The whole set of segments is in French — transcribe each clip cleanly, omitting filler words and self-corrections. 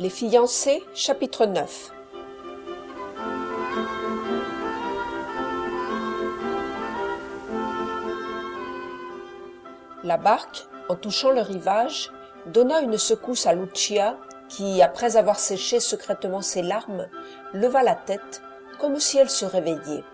Les fiancés, chapitre 9. La barque, en touchant le rivage, donna une secousse à Lucia qui, après avoir séché secrètement ses larmes, leva la tête comme si elle se réveillait.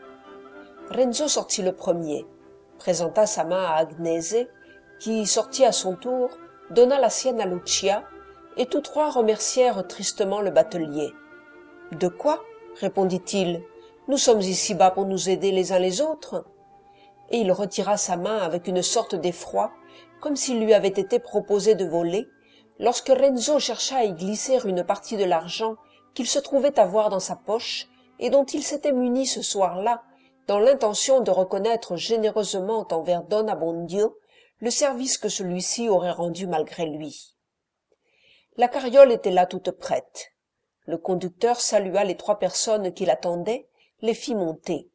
Renzo sortit le premier, présenta sa main à Agnese, qui sortit à son tour, donna la sienne à Lucia, et tous trois remercièrent tristement le batelier. « De quoi ?» répondit-il. « Nous sommes ici-bas pour nous aider les uns les autres. » Et il retira sa main avec une sorte d'effroi, comme s'il lui avait été proposé de voler, lorsque Renzo chercha à y glisser une partie de l'argent qu'il se trouvait avoir dans sa poche et dont il s'était muni ce soir-là, dans l'intention de reconnaître généreusement envers Don Abbondio le service que celui-ci aurait rendu malgré lui. La carriole était là toute prête. Le conducteur salua les trois personnes qui l'attendaient, les fit monter.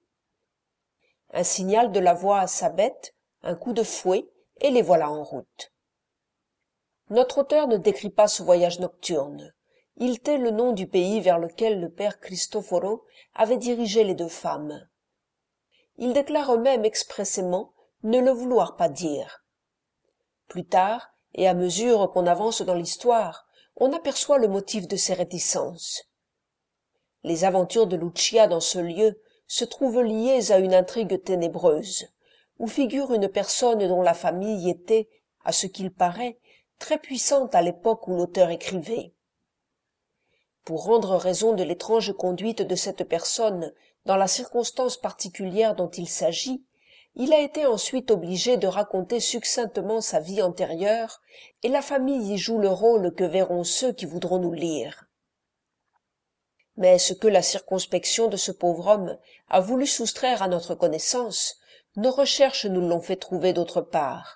Un signal de la voix à sa bête, un coup de fouet, et les voilà en route. Notre auteur ne décrit pas ce voyage nocturne. Il tait le nom du pays vers lequel le père Cristoforo avait dirigé les deux femmes. Il déclare même expressément ne le vouloir pas dire. Plus tard, et à mesure qu'on avance dans l'histoire, on aperçoit le motif de ces réticences. Les aventures de Lucia dans ce lieu se trouvent liées à une intrigue ténébreuse, où figure une personne dont la famille était, à ce qu'il paraît, très puissante à l'époque où l'auteur écrivait. Pour rendre raison de l'étrange conduite de cette personne dans la circonstance particulière dont il s'agit, il a été ensuite obligé de raconter succinctement sa vie antérieure, et la famille y joue le rôle que verront ceux qui voudront nous lire. Mais ce que la circonspection de ce pauvre homme a voulu soustraire à notre connaissance, nos recherches nous l'ont fait trouver d'autre part.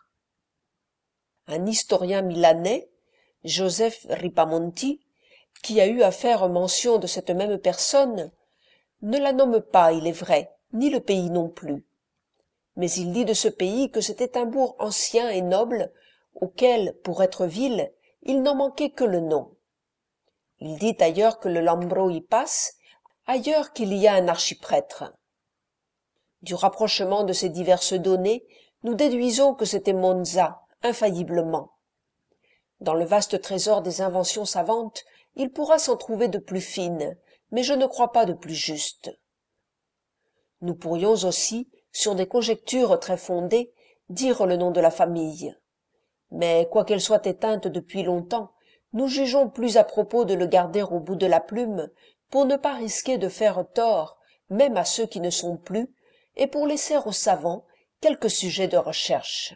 Un historien milanais, Joseph Ripamonti, qui a eu à faire mention de cette même personne, ne la nomme pas, il est vrai, ni le pays non plus. Mais il dit de ce pays que c'était un bourg ancien et noble, auquel, pour être ville, il n'en manquait que le nom. Il dit ailleurs que le Lambro y passe, ailleurs qu'il y a un archiprêtre. Du rapprochement de ces diverses données, nous déduisons que c'était Monza, infailliblement. Dans le vaste trésor des inventions savantes, il pourra s'en trouver de plus fines, mais je ne crois pas de plus justes. Nous pourrions aussi, sur des conjectures très fondées, dire le nom de la famille. Mais quoiqu'elle soit éteinte depuis longtemps, nous jugeons plus à propos de le garder au bout de la plume, pour ne pas risquer de faire tort, même à ceux qui ne sont plus, et pour laisser aux savants quelques sujets de recherche.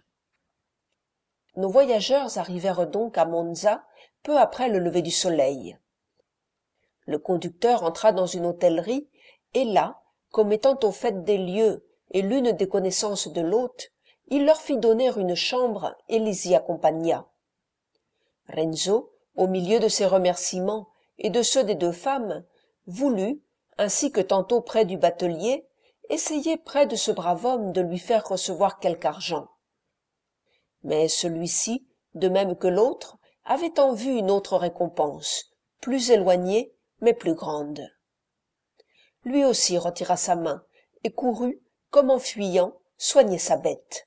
Nos voyageurs arrivèrent donc à Monza peu après le lever du soleil. Le conducteur entra dans une hôtellerie, et là, comme étant au fait des lieux et l'une des connaissances de l'hôte, il leur fit donner une chambre et les y accompagna. Renzo, au milieu de ses remerciements et de ceux des deux femmes, voulut, ainsi que tantôt près du batelier, essayer près de ce brave homme de lui faire recevoir quelque argent. Mais celui-ci, de même que l'autre, avait en vue une autre récompense, plus éloignée, mais plus grande. Lui aussi retira sa main, et courut, comme en fuyant, soigner sa bête.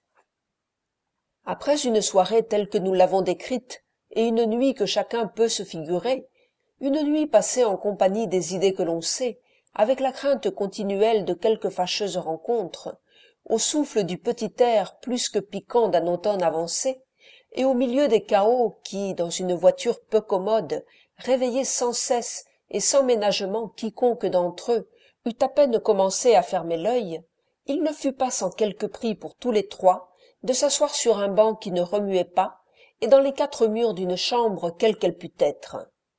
Après une soirée telle que nous l'avons décrite, et une nuit que chacun peut se figurer, une nuit passée en compagnie des idées que l'on sait, avec la crainte continuelle de quelque fâcheuse rencontre, au souffle du petit air plus que piquant d'un automne avancé, et au milieu des chaos qui, dans une voiture peu commode, réveillaient sans cesse et sans ménagement quiconque d'entre eux eût à peine commencé à fermer l'œil, il ne fut pas sans quelque prix pour tous les trois de s'asseoir sur un banc qui ne remuait pas, et dans les quatre murs d'une chambre quelle qu'elle pût être.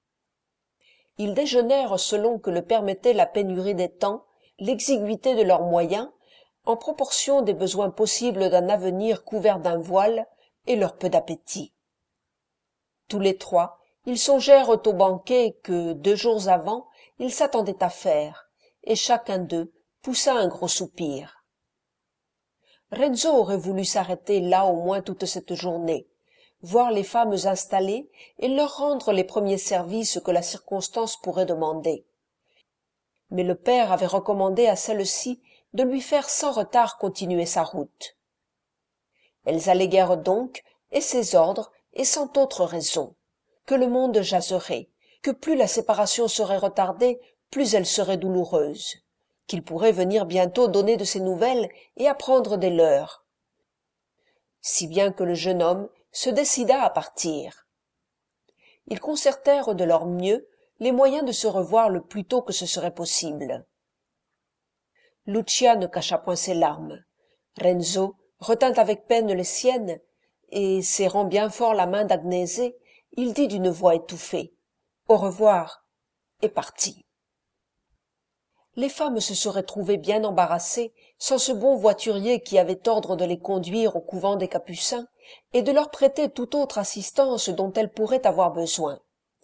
Ils déjeunèrent selon que le permettait la pénurie des temps, l'exiguïté de leurs moyens, en proportion des besoins possibles d'un avenir couvert d'un voile, et leur peu d'appétit. Tous les trois, ils songèrent au banquet que, 2 jours avant, ils s'attendaient à faire, et chacun d'eux poussa un gros soupir. Renzo aurait voulu s'arrêter là au moins toute cette journée, voir les femmes installées et leur rendre les premiers services que la circonstance pourrait demander. Mais le père avait recommandé à celles-ci de lui faire sans retard continuer sa route. Elles alléguèrent donc, et ses ordres, et sans autre raison, que le monde jaserait, que plus la séparation serait retardée, plus elle serait douloureuse, qu'il pourrait venir bientôt donner de ses nouvelles et apprendre des leurs, si bien que le jeune homme se décida à partir. Ils concertèrent de leur mieux les moyens de se revoir le plus tôt que ce serait possible. Lucia ne cacha point ses larmes. Renzo retint avec peine les siennes, et, serrant bien fort la main d'Agnese, il dit d'une voix étouffée « Au revoir » et partit. Les femmes se seraient trouvées bien embarrassées sans ce bon voiturier qui avait ordre de les conduire au couvent des Capucins et de leur prêter toute autre assistance dont elles pourraient avoir besoin.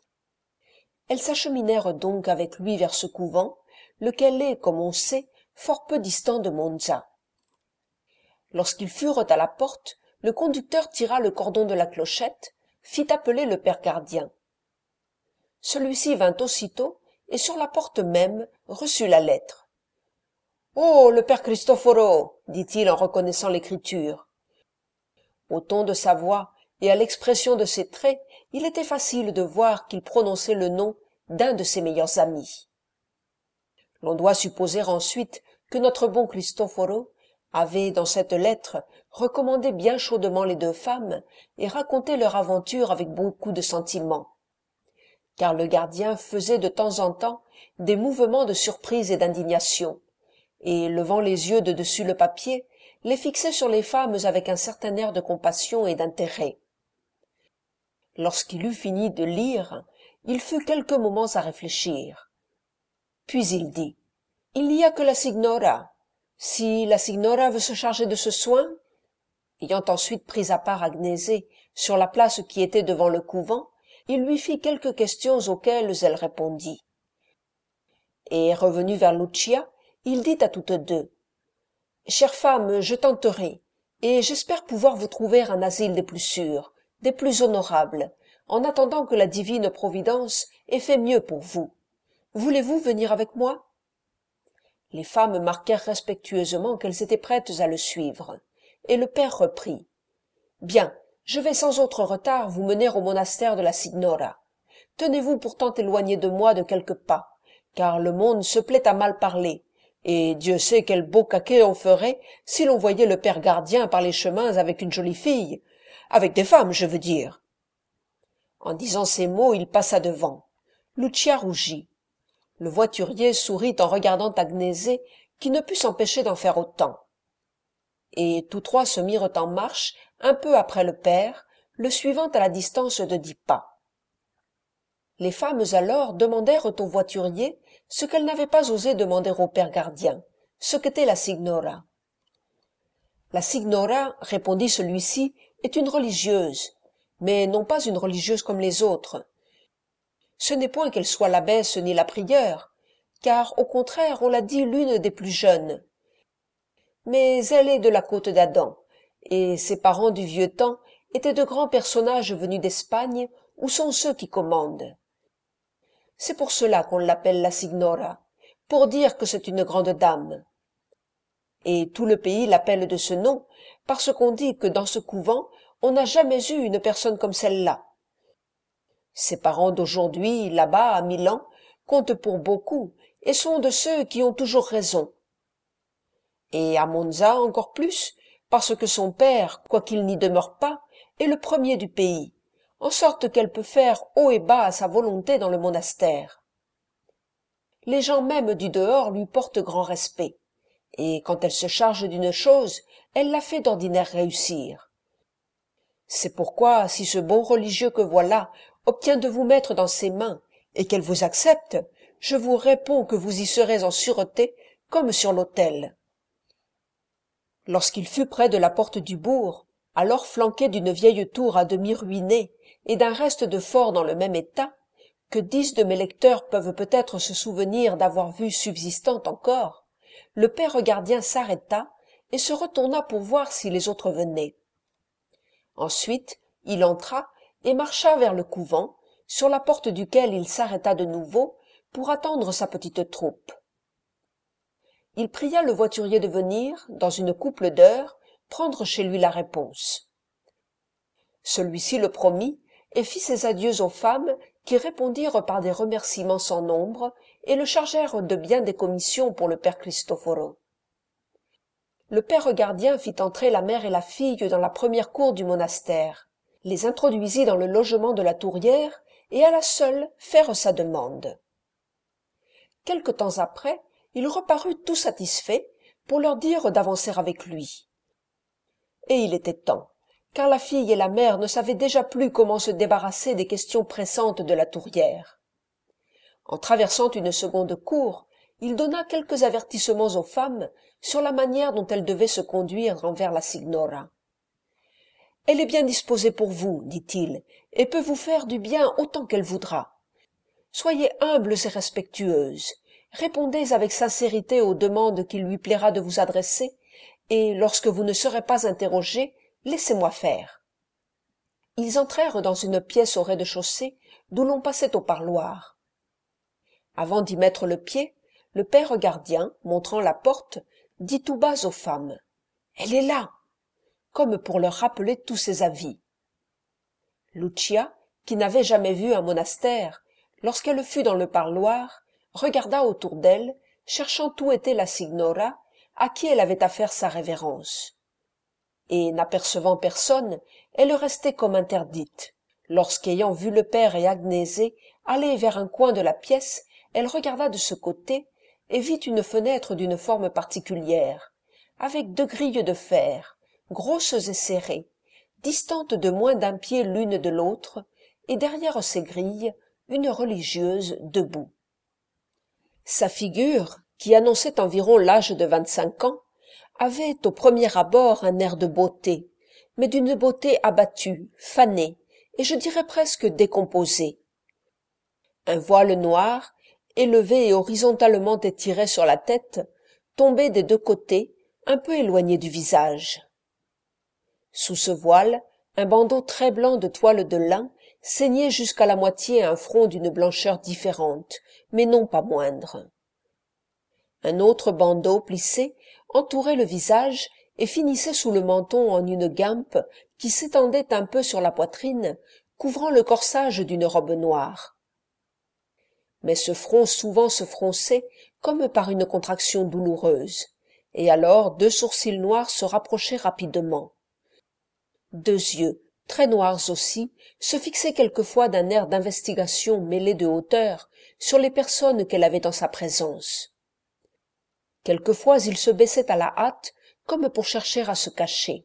Elles s'acheminèrent donc avec lui vers ce couvent, lequel est, comme on sait, fort peu distant de Monza. Lorsqu'ils furent à la porte, le conducteur tira le cordon de la clochette, fit appeler le père gardien. Celui-ci vint aussitôt, et sur la porte même reçut la lettre. « Oh, le père Cristoforo !» dit-il en reconnaissant l'écriture. Au ton de sa voix et à l'expression de ses traits, il était facile de voir qu'il prononçait le nom d'un de ses meilleurs amis. L'on doit supposer ensuite que notre bon Cristoforo avait, dans cette lettre, recommandé bien chaudement les deux femmes et raconté leur aventure avec beaucoup de sentiment. Car le gardien faisait de temps en temps des mouvements de surprise et d'indignation, et, levant les yeux de dessus le papier, les fixait sur les femmes avec un certain air de compassion et d'intérêt. Lorsqu'il eut fini de lire, il fut quelques moments à réfléchir. Puis il dit « Il n'y a que la signora. Si la signora veut se charger de ce soin ?» Ayant ensuite pris à part Agnese sur la place qui était devant le couvent, il lui fit quelques questions auxquelles elle répondit. Et, revenu vers Lucia, il dit à toutes deux « Chère femme, je tenterai, et j'espère pouvoir vous trouver un asile des plus sûrs, des plus honorables, en attendant que la divine Providence ait fait mieux pour vous. Voulez-vous venir avec moi ?» Les femmes marquèrent respectueusement qu'elles étaient prêtes à le suivre, et le père reprit. « Bien, je vais sans autre retard vous mener au monastère de la Signora. Tenez-vous pourtant éloigné de moi de quelques pas, car le monde se plaît à mal parler, et Dieu sait quel beau caquet on ferait si l'on voyait le père gardien par les chemins avec une jolie fille, avec des femmes, je veux dire. » En disant ces mots, il passa devant. Lucia rougit. Le voiturier sourit en regardant Agnese, qui ne put s'empêcher d'en faire autant. Et tous trois se mirent en marche un peu après le père, le suivant à la distance de 10 pas. Les femmes alors demandèrent au voiturier ce qu'elles n'avaient pas osé demander au père gardien, ce qu'était la signora. « La signora, répondit celui-ci, est une religieuse, mais non pas une religieuse comme les autres. Ce n'est point qu'elle soit l'abbesse ni la prieure, car au contraire on l'a dit l'une des plus jeunes. Mais elle est de la côte d'Adam, et ses parents du vieux temps étaient de grands personnages venus d'Espagne où sont ceux qui commandent. C'est pour cela qu'on l'appelle la signora, pour dire que c'est une grande dame. Et tout le pays l'appelle de ce nom, parce qu'on dit que dans ce couvent on n'a jamais eu une personne comme celle-là. Ses parents d'aujourd'hui, là-bas, à Milan, comptent pour beaucoup, et sont de ceux qui ont toujours raison. Et à Monza encore plus, parce que son père, quoiqu'il n'y demeure pas, est le premier du pays, en sorte qu'elle peut faire haut et bas à sa volonté dans le monastère. Les gens même du dehors lui portent grand respect, et quand elle se charge d'une chose, elle la fait d'ordinaire réussir. C'est pourquoi, si ce bon religieux que voilà obtient de vous mettre dans ses mains, et qu'elle vous accepte, je vous réponds que vous y serez en sûreté comme sur l'autel. » Lorsqu'il fut près de la porte du bourg, alors flanqué d'une vieille tour à demi ruinée et d'un reste de fort dans le même état, que 10 de mes lecteurs peuvent peut-être se souvenir d'avoir vu subsistante encore, le père gardien s'arrêta et se retourna pour voir si les autres venaient. Ensuite, Il entra et marcha vers le couvent, sur la porte duquel il s'arrêta de nouveau pour attendre sa petite troupe. Il pria le voiturier de venir, dans une couple d'heures, prendre chez lui la réponse. Celui-ci le promit et fit ses adieux aux femmes qui répondirent par des remerciements sans nombre et le chargèrent de bien des commissions pour le père Cristoforo. Le père gardien fit entrer la mère et la fille dans la première cour du monastère, les introduisit dans le logement de la tourière et alla seul faire sa demande. Quelque temps après, il reparut tout satisfait pour leur dire d'avancer avec lui. Et il était temps, car la fille et la mère ne savaient déjà plus comment se débarrasser des questions pressantes de la tourière. En traversant une seconde cour, il donna quelques avertissements aux femmes sur la manière dont elles devaient se conduire envers la signora. « Elle est bien disposée pour vous, dit-il, et peut vous faire du bien autant qu'elle voudra. Soyez humbles et respectueuses, répondez avec sincérité aux demandes qu'il lui plaira de vous adresser, et lorsque vous ne serez pas interrogés, laissez-moi faire. » Ils entrèrent dans une pièce au rez-de-chaussée d'où l'on passait au parloir. Avant d'y mettre le pied, le père gardien, montrant la porte, dit tout bas aux femmes « Elle est là !» comme pour leur rappeler tous ses avis. Lucia, qui n'avait jamais vu un monastère, lorsqu'elle fut dans le parloir, regarda autour d'elle, cherchant où était la signora, à qui elle avait à faire sa révérence. Et, n'apercevant personne, elle restait comme interdite, lorsqu'ayant vu le père et Agnese aller vers un coin de la pièce, elle regarda de ce côté et vit une fenêtre d'une forme particulière, avec 2 grilles de fer, grosses et serrées, distantes de moins d'1 pied l'une de l'autre, et derrière ces grilles, une religieuse debout. Sa figure, qui annonçait environ l'âge de 25 ans, avait au premier abord un air de beauté, mais d'une beauté abattue, fanée, et je dirais presque décomposée. Un voile noir, élevé et horizontalement étiré sur la tête, tombait des 2 côtés, un peu éloigné du visage. Sous ce voile, un bandeau très blanc de toile de lin ceignait jusqu'à la moitié un front d'une blancheur différente, mais non pas moindre. Un autre bandeau plissé entourait le visage et finissait sous le menton en une guimpe qui s'étendait un peu sur la poitrine, couvrant le corsage d'une robe noire. Mais ce front souvent se fronçait comme par une contraction douloureuse, et alors 2 sourcils noirs se rapprochaient rapidement. 2 yeux, très noirs aussi, se fixaient quelquefois d'un air d'investigation mêlé de hauteur sur les personnes qu'elle avait en sa présence. Quelquefois ils se baissaient à la hâte, comme pour chercher à se cacher.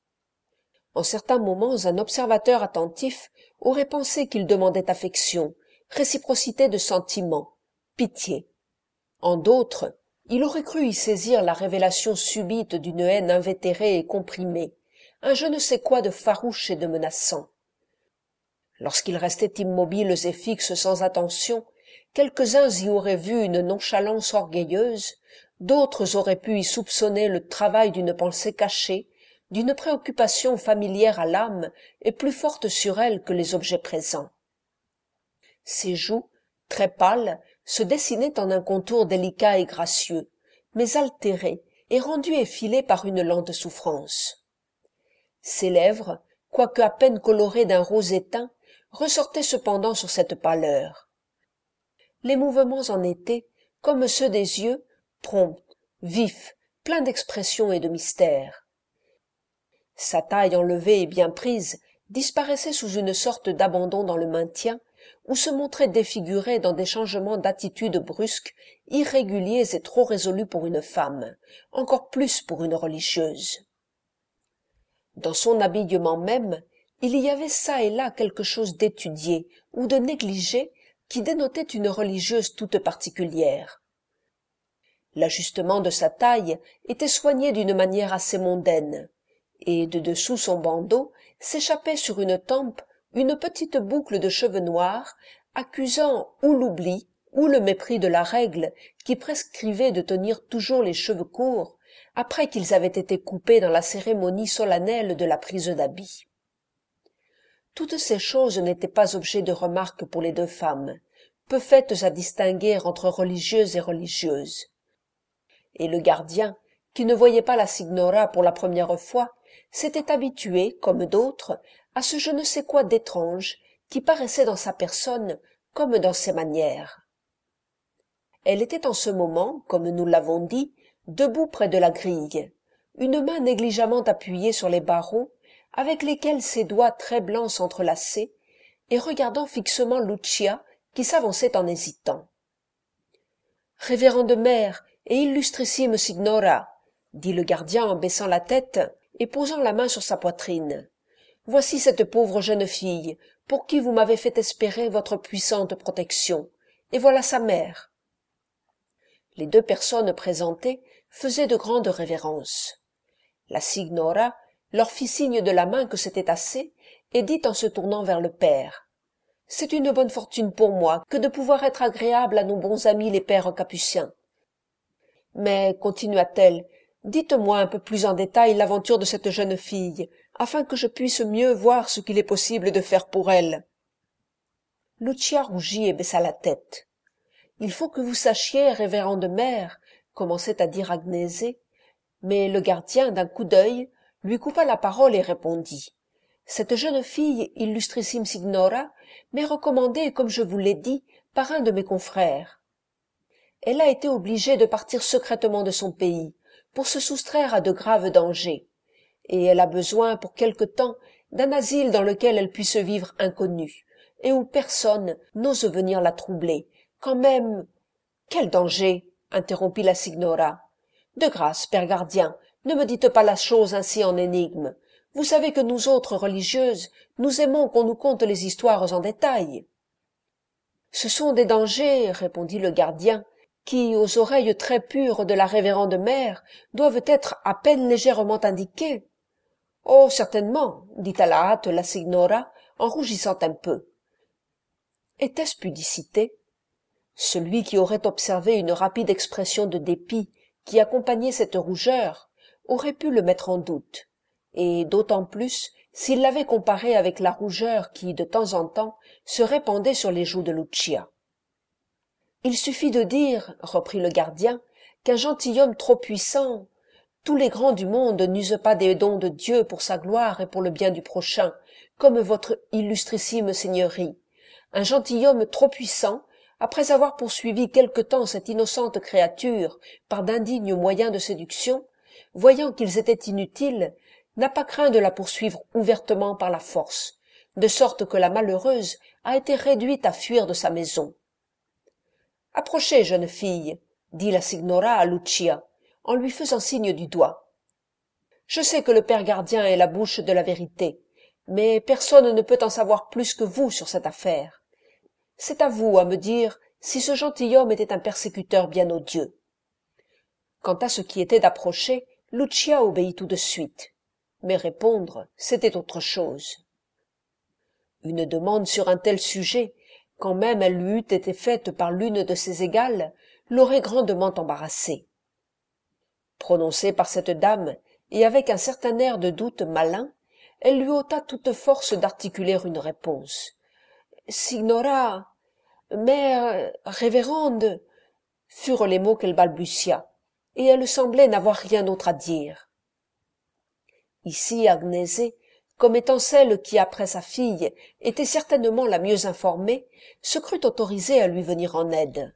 En certains moments, un observateur attentif aurait pensé qu'il demandait affection, réciprocité de sentiments, pitié. En d'autres, il aurait cru y saisir la révélation subite d'une haine invétérée et comprimée, un je ne sais quoi de farouche et de menaçant. Lorsqu'ils restaient immobiles et fixes sans attention, quelques-uns y auraient vu une nonchalance orgueilleuse, d'autres auraient pu y soupçonner le travail d'une pensée cachée, d'une préoccupation familière à l'âme et plus forte sur elle que les objets présents. Ses joues, très pâles, se dessinaient en un contour délicat et gracieux, mais altérées et rendues effilées par une lente souffrance. Ses lèvres, quoique à peine colorées d'un rose éteint, ressortaient cependant sur cette pâleur. Les mouvements en étaient, comme ceux des yeux, prompts, vifs, pleins d'expression et de mystère. Sa taille enlevée et bien prise disparaissait sous une sorte d'abandon dans le maintien, ou se montrait défigurée dans des changements d'attitude brusques, irréguliers et trop résolus pour une femme, encore plus pour une religieuse. Dans son habillement même, il y avait çà et là quelque chose d'étudié ou de négligé qui dénotait une religieuse toute particulière. L'ajustement de sa taille était soigné d'une manière assez mondaine, et de dessous son bandeau s'échappait sur une tempe une petite boucle de cheveux noirs, accusant ou l'oubli ou le mépris de la règle qui prescrivait de tenir toujours les cheveux courts, après qu'ils avaient été coupés dans la cérémonie solennelle de la prise d'habit. Toutes ces choses n'étaient pas objet de remarque pour les deux femmes, peu faites à distinguer entre religieuses et religieuses. Et le gardien, qui ne voyait pas la signora pour la première fois, s'était habitué, comme d'autres, à ce je ne sais quoi d'étrange qui paraissait dans sa personne comme dans ses manières. Elle était en ce moment, comme nous l'avons dit, debout près de la grille, une main négligemment appuyée sur les barreaux, avec lesquels ses doigts très blancs s'entrelaçaient, et regardant fixement Lucia, qui s'avançait en hésitant. « Révérende mère et illustrissime signora, dit le gardien en baissant la tête et posant la main sur sa poitrine. Voici cette pauvre jeune fille, pour qui vous m'avez fait espérer votre puissante protection, et voilà sa mère. » Les deux personnes présentées faisaient de grandes révérences. La signora leur fit signe de la main que c'était assez, et dit en se tournant vers le père. « C'est une bonne fortune pour moi que de pouvoir être agréable à nos bons amis les pères capucins. Mais, continua-t-elle, dites-moi un peu plus en détail l'aventure de cette jeune fille, afin que je puisse mieux voir ce qu'il est possible de faire pour elle. » Lucia rougit et baissa la tête. « Il faut que vous sachiez, révérende mère, » commençait à dire Agnese, mais le gardien, d'un coup d'œil, lui coupa la parole et répondit. « Cette jeune fille, illustrissime signora, m'est recommandée, comme je vous l'ai dit, par un de mes confrères. Elle a été obligée de partir secrètement de son pays, pour se soustraire à de graves dangers, et elle a besoin, pour quelque temps, d'un asile dans lequel elle puisse vivre inconnue, et où personne n'ose venir la troubler, quand même... »« Quel danger ?» interrompit la signora. « De grâce, père gardien, ne me dites pas la chose ainsi en énigme. Vous savez que nous autres religieuses, nous aimons qu'on nous conte les histoires en détail. »« Ce sont des dangers, répondit le gardien, qui, aux oreilles très pures de la révérende mère, doivent être à peine légèrement indiqués. »« Oh, certainement, dit à la hâte la signora, en rougissant un peu. » Était-ce pudicité? Celui qui aurait observé une rapide expression de dépit qui accompagnait cette rougeur aurait pu le mettre en doute, et d'autant plus s'il l'avait comparée avec la rougeur qui, de temps en temps, se répandait sur les joues de Lucia. « Il suffit de dire, reprit le gardien, qu'un gentilhomme trop puissant, tous les grands du monde n'usent pas des dons de Dieu pour sa gloire et pour le bien du prochain, comme votre illustrissime seigneurie. Un gentilhomme trop puissant, après avoir poursuivi quelque temps cette innocente créature par d'indignes moyens de séduction, voyant qu'ils étaient inutiles, n'a pas craint de la poursuivre ouvertement par la force, de sorte que la malheureuse a été réduite à fuir de sa maison. « Approchez, jeune fille, dit la signora à Lucia, en lui faisant signe du doigt. Je sais que le père gardien est la bouche de la vérité, mais personne ne peut en savoir plus que vous sur cette affaire. C'est à vous à me dire si ce gentilhomme était un persécuteur bien odieux. » Quant à ce qui était d'approcher, Lucia obéit tout de suite, mais répondre, c'était autre chose. Une demande sur un tel sujet, quand même elle lui eût été faite par l'une de ses égales, l'aurait grandement embarrassée. Prononcée par cette dame, et avec un certain air de doute malin, elle lui ôta toute force d'articuler une réponse. « Signora, mère, révérende » furent les mots qu'elle balbutia, et elle semblait n'avoir rien d'autre à dire. Ici Agnese, comme étant celle qui, après sa fille, était certainement la mieux informée, se crut autorisée à lui venir en aide.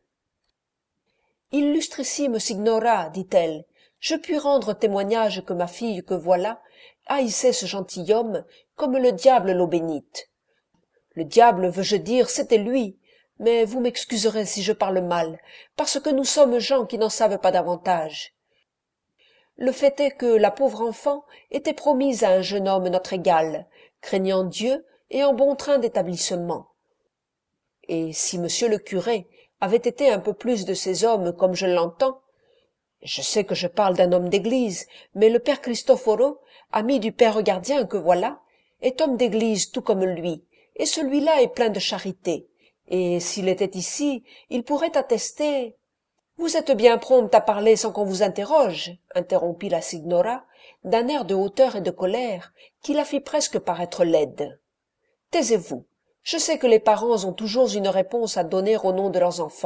« Illustrissime signora, dit-elle, je puis rendre témoignage que ma fille que voilà haïssait ce gentilhomme comme le diable l'eau bénite. Le diable, veux-je dire, c'était lui, mais vous m'excuserez si je parle mal, parce que nous sommes gens qui n'en savent pas davantage. Le fait est que la pauvre enfant était promise à un jeune homme notre égal, craignant Dieu et en bon train d'établissement. Et si monsieur le curé avait été un peu plus de ces hommes comme je l'entends, je sais que je parle d'un homme d'église, mais le père Cristoforo, ami du père gardien que voilà, est homme d'église tout comme lui, et celui-là est plein de charité, et s'il était ici, il pourrait attester... » « Vous êtes bien prompte à parler sans qu'on vous interroge, » interrompit la signora, d'un air de hauteur et de colère qui la fit presque paraître laide. « Taisez-vous. Je sais que les parents ont toujours une réponse à donner au nom de leurs enfants. »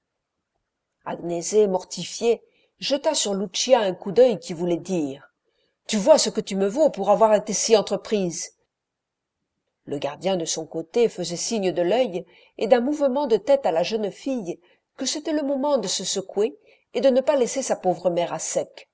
Agnese, mortifiée, jeta sur Lucia un coup d'œil qui voulait dire « Tu vois ce que tu me vaux pour avoir été si entreprise. » Le gardien de son côté faisait signe de l'œil et d'un mouvement de tête à la jeune fille que c'était le moment de se secouer et de ne pas laisser sa pauvre mère à sec.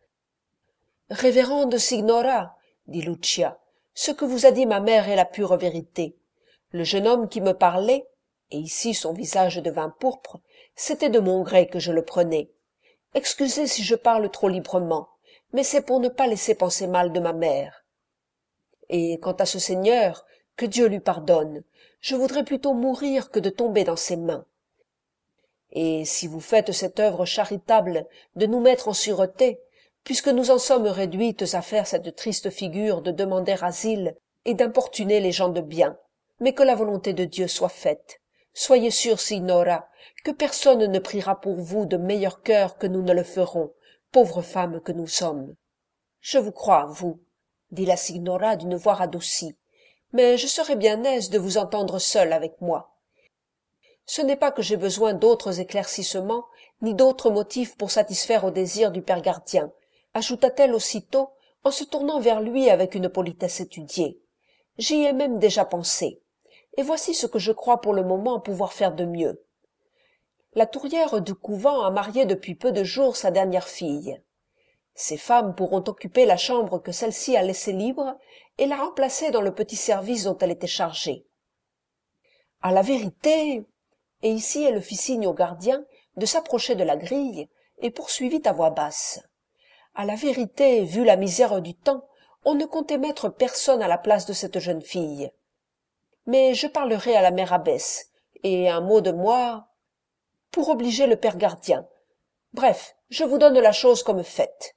« Révérende signora, dit Lucia, ce que vous a dit ma mère est la pure vérité. Le jeune homme qui me parlait, et ici son visage devint pourpre, c'était de mon gré que je le prenais. Excusez si je parle trop librement, mais c'est pour ne pas laisser penser mal de ma mère. Et quant à ce seigneur, que Dieu lui pardonne, je voudrais plutôt mourir que de tomber dans ses mains. Et si vous faites cette œuvre charitable de nous mettre en sûreté, puisque nous en sommes réduites à faire cette triste figure de demander asile et d'importuner les gens de bien, mais que la volonté de Dieu soit faite. Soyez sûre, signora, que personne ne priera pour vous de meilleur cœur que nous ne le ferons, pauvres femmes que nous sommes. Je vous crois, vous, dit la signora d'une voix radoucie, mais je serais bien aise de vous entendre seule avec moi. Ce n'est pas que j'ai besoin d'autres éclaircissements, ni d'autres motifs pour satisfaire au désir du père gardien, ajouta-t-elle aussitôt en se tournant vers lui avec une politesse étudiée. J'y ai même déjà pensé, et voici ce que je crois pour le moment pouvoir faire de mieux. La tourière du couvent a marié depuis peu de jours sa dernière fille. Ces femmes pourront occuper la chambre que celle-ci a laissée libre et la remplacer dans le petit service dont elle était chargée. À la vérité, et ici elle fit signe au gardien de s'approcher de la grille et poursuivit à voix basse. À la vérité, vu la misère du temps, on ne comptait mettre personne à la place de cette jeune fille. Mais je parlerai à la mère abbesse, et un mot de moi pour obliger le père gardien. Bref, je vous donne la chose comme faite.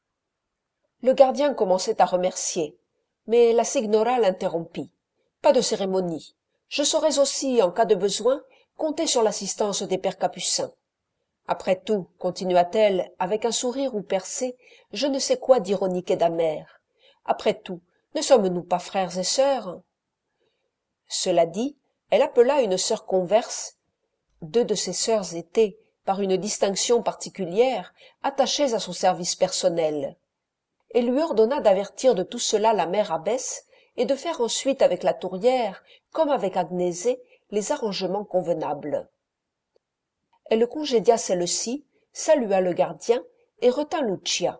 Le gardien commençait à remercier, mais la signora l'interrompit. Pas de cérémonie. Je saurais aussi, en cas de besoin, compter sur l'assistance des pères capucins. Après tout, continua-t-elle, avec un sourire où perçait je ne sais quoi d'ironique et d'amer. Après tout, ne sommes-nous pas frères et sœurs? Cela dit, elle appela une sœur converse. Deux de ses sœurs étaient, par une distinction particulière, attachées à son service personnel. Et lui ordonna d'avertir de tout cela la mère abbesse et de faire ensuite avec la tourière, comme avec Agnese, les arrangements convenables. Elle congédia celle-ci, salua le gardien et retint Lucia.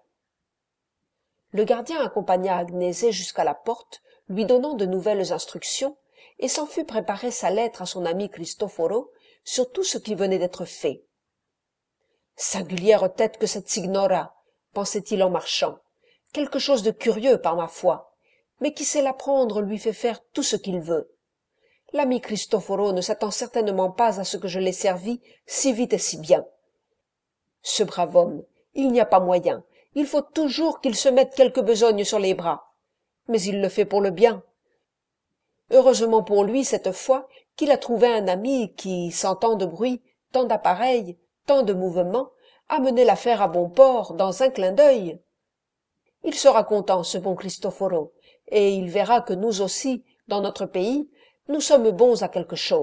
Le gardien accompagna Agnese jusqu'à la porte, lui donnant de nouvelles instructions, et s'en fut préparer sa lettre à son ami Cristoforo sur tout ce qui venait d'être fait. « Singulière tête que cette signora !» pensait-il en marchant. « Quelque chose de curieux, par ma foi, mais qui sait l'apprendre lui fait faire tout ce qu'il veut. L'ami Cristoforo ne s'attend certainement pas à ce que je l'ai servi si vite et si bien. Ce brave homme, il n'y a pas moyen, il faut toujours qu'il se mette quelque besogne sur les bras. Mais il le fait pour le bien. Heureusement pour lui, cette fois, qu'il a trouvé un ami qui, sans tant de bruit, tant d'appareils, tant de mouvements, a mené l'affaire à bon port dans un clin d'œil. Il sera content, ce bon Cristoforo, et il verra que nous aussi, dans notre pays, nous sommes bons à quelque chose. »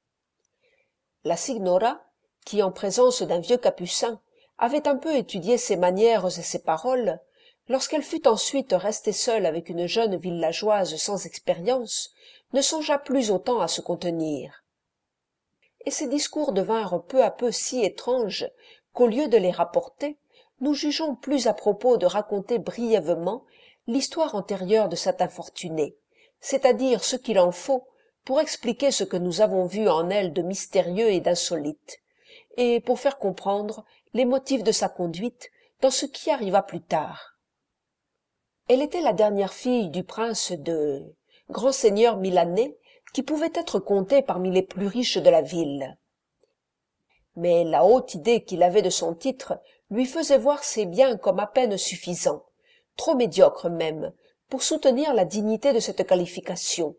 La signora, qui en présence d'un vieux capucin avait un peu étudié ses manières et ses paroles, lorsqu'elle fut ensuite restée seule avec une jeune villageoise sans expérience, ne songea plus autant à se contenir. Et ses discours devinrent peu à peu si étranges qu'au lieu de les rapporter, nous jugeons plus à propos de raconter brièvement l'histoire antérieure de cet infortuné, c'est-à-dire ce qu'il en faut pour expliquer ce que nous avons vu en elle de mystérieux et d'insolite, et pour faire comprendre les motifs de sa conduite dans ce qui arriva plus tard. Elle était la dernière fille du prince de grand seigneur milanais qui pouvait être compté parmi les plus riches de la ville. Mais la haute idée qu'il avait de son titre lui faisait voir ses biens comme à peine suffisants, trop médiocres même, pour soutenir la dignité de cette qualification.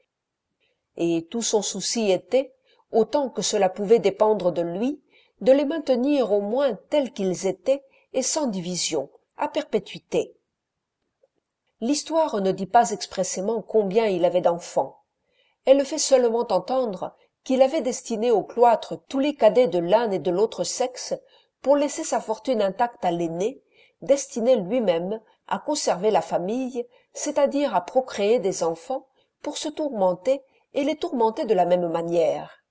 Et tout son souci était, autant que cela pouvait dépendre de lui, de les maintenir au moins tels qu'ils étaient et sans division, à perpétuité. L'histoire ne dit pas expressément combien il avait d'enfants, elle fait seulement entendre qu'il avait destiné au cloître tous les cadets de l'un et de l'autre sexe pour laisser sa fortune intacte à l'aîné, destiné lui-même à conserver la famille, c'est-à-dire à procréer des enfants pour se tourmenter et les tourmenter de la même manière.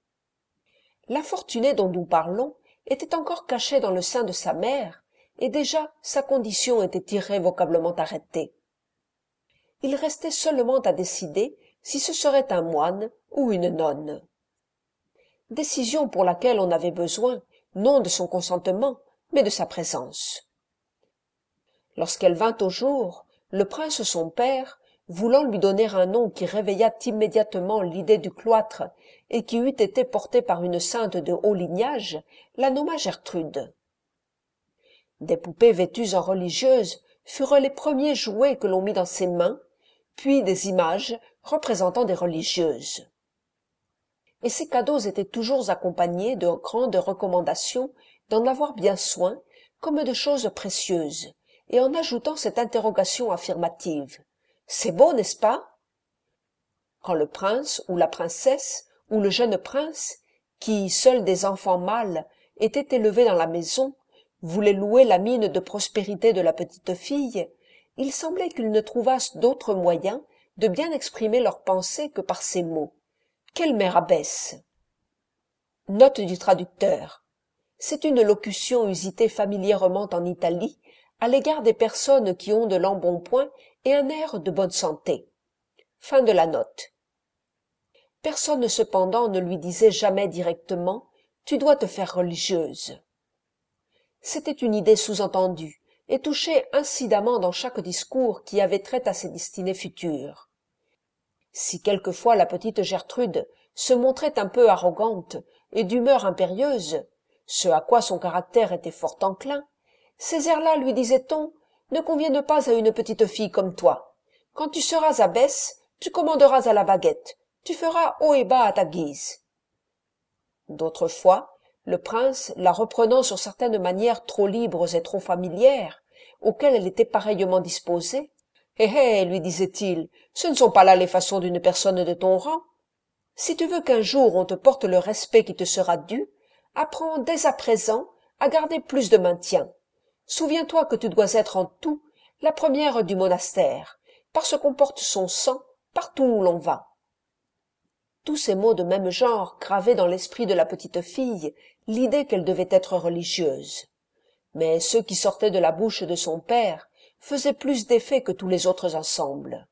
L'infortuné dont nous parlons était encore caché dans le sein de sa mère, et déjà sa condition était irrévocablement arrêtée. Il restait seulement à décider si ce serait un moine ou une nonne. Décision pour laquelle on avait besoin, non de son consentement, mais de sa présence. Lorsqu'elle vint au jour, le prince son père, voulant lui donner un nom qui réveillât immédiatement l'idée du cloître et qui eût été porté par une sainte de haut lignage, la nomma Gertrude. Des poupées vêtues en religieuses furent les premiers jouets que l'on mit dans ses mains, puis des images représentant des religieuses. Et ces cadeaux étaient toujours accompagnés de grandes recommandations d'en avoir bien soin, comme de choses précieuses, et en ajoutant cette interrogation affirmative. « C'est beau, n'est-ce pas ?» Quand le prince ou la princesse ou le jeune prince, qui, seuls des enfants mâles, étaient élevés dans la maison, voulaient louer la mine de prospérité de la petite fille, il semblait qu'ils ne trouvassent d'autre moyen de bien exprimer leurs pensées que par ces mots. Quelle mère abbesse! Note du traducteur. C'est une locution usitée familièrement en Italie à l'égard des personnes qui ont de l'embonpoint et un air de bonne santé. Fin de la note. Personne cependant ne lui disait jamais directement « tu dois te faire religieuse ». C'était une idée sous-entendue et touchée incidemment dans chaque discours qui avait trait à ses destinées futures. Si quelquefois la petite Gertrude se montrait un peu arrogante et d'humeur impérieuse, ce à quoi son caractère était fort enclin, ces airs-là, lui disait-on, ne conviennent pas à une petite fille comme toi. Quand tu seras abbesse, tu commanderas à la baguette, tu feras haut et bas à ta guise. D'autres fois, le prince, la reprenant sur certaines manières trop libres et trop familières, auxquelles elle était pareillement disposée, « Hé, lui disait-il, ce ne sont pas là les façons d'une personne de ton rang. Si tu veux qu'un jour on te porte le respect qui te sera dû, apprends dès à présent à garder plus de maintien. Souviens-toi que tu dois être en tout la première du monastère, parce qu'on porte son sang partout où l'on va. » Tous ces mots de même genre gravaient dans l'esprit de la petite fille l'idée qu'elle devait être religieuse. Mais ceux qui sortaient de la bouche de son père faisaient plus d'effet que tous les autres ensemble.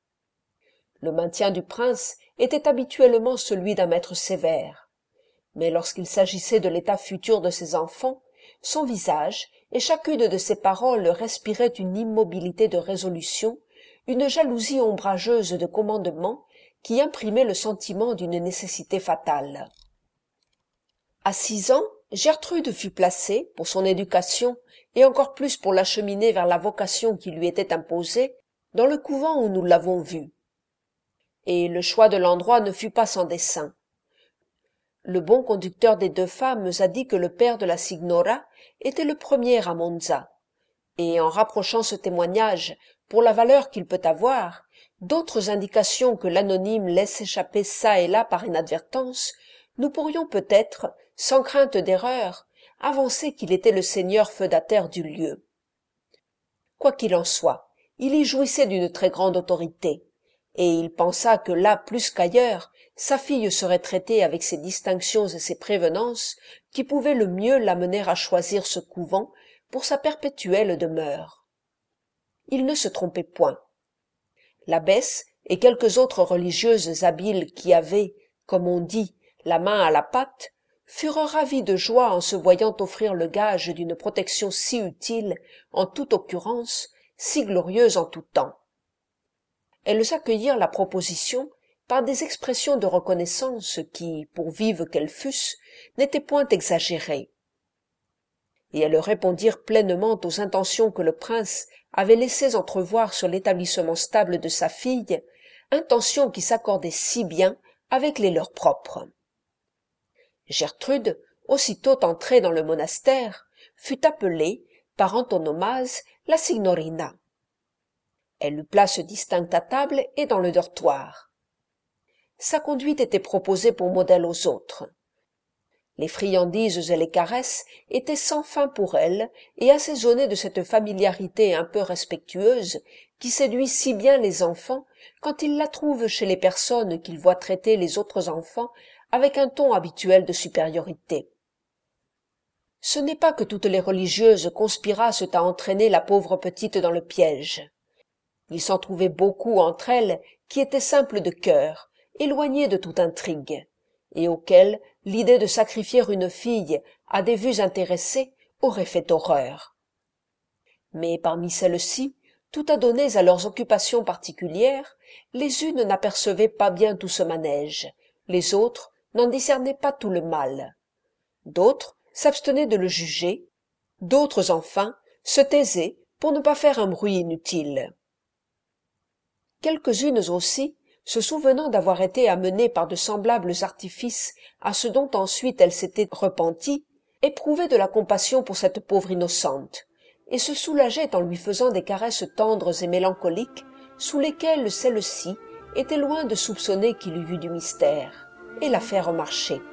Le maintien du prince était habituellement celui d'un maître sévère. Mais lorsqu'il s'agissait de l'état futur de ses enfants, son visage et chacune de ses paroles respiraient une immobilité de résolution, une jalousie ombrageuse de commandement qui imprimait le sentiment d'une nécessité fatale. À 6 ans, Gertrude fut placée, pour son éducation et encore plus pour l'acheminer vers la vocation qui lui était imposée, dans le couvent où nous l'avons vu. Et le choix de l'endroit ne fut pas sans dessein. Le bon conducteur des deux femmes a dit que le père de la signora était le premier à Monza, et en rapprochant ce témoignage pour la valeur qu'il peut avoir, d'autres indications que l'anonyme laisse échapper çà et là par inadvertance, nous pourrions peut-être, sans crainte d'erreur, avancer qu'il était le seigneur feudataire du lieu. Quoi qu'il en soit, il y jouissait d'une très grande autorité, et il pensa que là plus qu'ailleurs, sa fille serait traitée avec ces distinctions et ces prévenances qui pouvaient le mieux l'amener à choisir ce couvent pour sa perpétuelle demeure. Il ne se trompait point. L'abbesse et quelques autres religieuses habiles qui avaient, comme on dit, la main à la pâte, furent ravis de joie en se voyant offrir le gage d'une protection si utile en toute occurrence, si glorieuse en tout temps. Elles accueillirent la proposition par des expressions de reconnaissance qui, pour vives qu'elles fussent, n'étaient point exagérées. Et elles répondirent pleinement aux intentions que le prince avait laissées entrevoir sur l'établissement stable de sa fille, intentions qui s'accordaient si bien avec les leurs propres. Gertrude, aussitôt entrée dans le monastère, fut appelée, par antonomase, la signorina. Elle eut place distincte à table et dans le dortoir. sa conduite était proposée pour modèle aux autres. Les friandises et les caresses étaient sans fin pour elle et assaisonnées de cette familiarité un peu respectueuse qui séduit si bien les enfants quand ils la trouvent chez les personnes qu'ils voient traiter les autres enfants avec un ton habituel de supériorité. Ce n'est pas que toutes les religieuses conspirassent à entraîner la pauvre petite dans le piège. Il s'en trouvait beaucoup entre elles qui étaient simples de cœur, éloignées de toute intrigue, et auxquelles l'idée de sacrifier une fille à des vues intéressées aurait fait horreur. Mais parmi celles-ci, tout adonnées à leurs occupations particulières, les unes n'apercevaient pas bien tout ce manège, les autres n'en discernaient pas tout le mal. D'autres s'abstenaient de le juger, d'autres enfin se taisaient pour ne pas faire un bruit inutile. Quelques-unes aussi, se souvenant d'avoir été amenées par de semblables artifices à ce dont ensuite elles s'étaient repenties, éprouvaient de la compassion pour cette pauvre innocente, et se soulageaient en lui faisant des caresses tendres et mélancoliques, sous lesquelles celle-ci était loin de soupçonner qu'il y eût du mystère, et la faire marcher.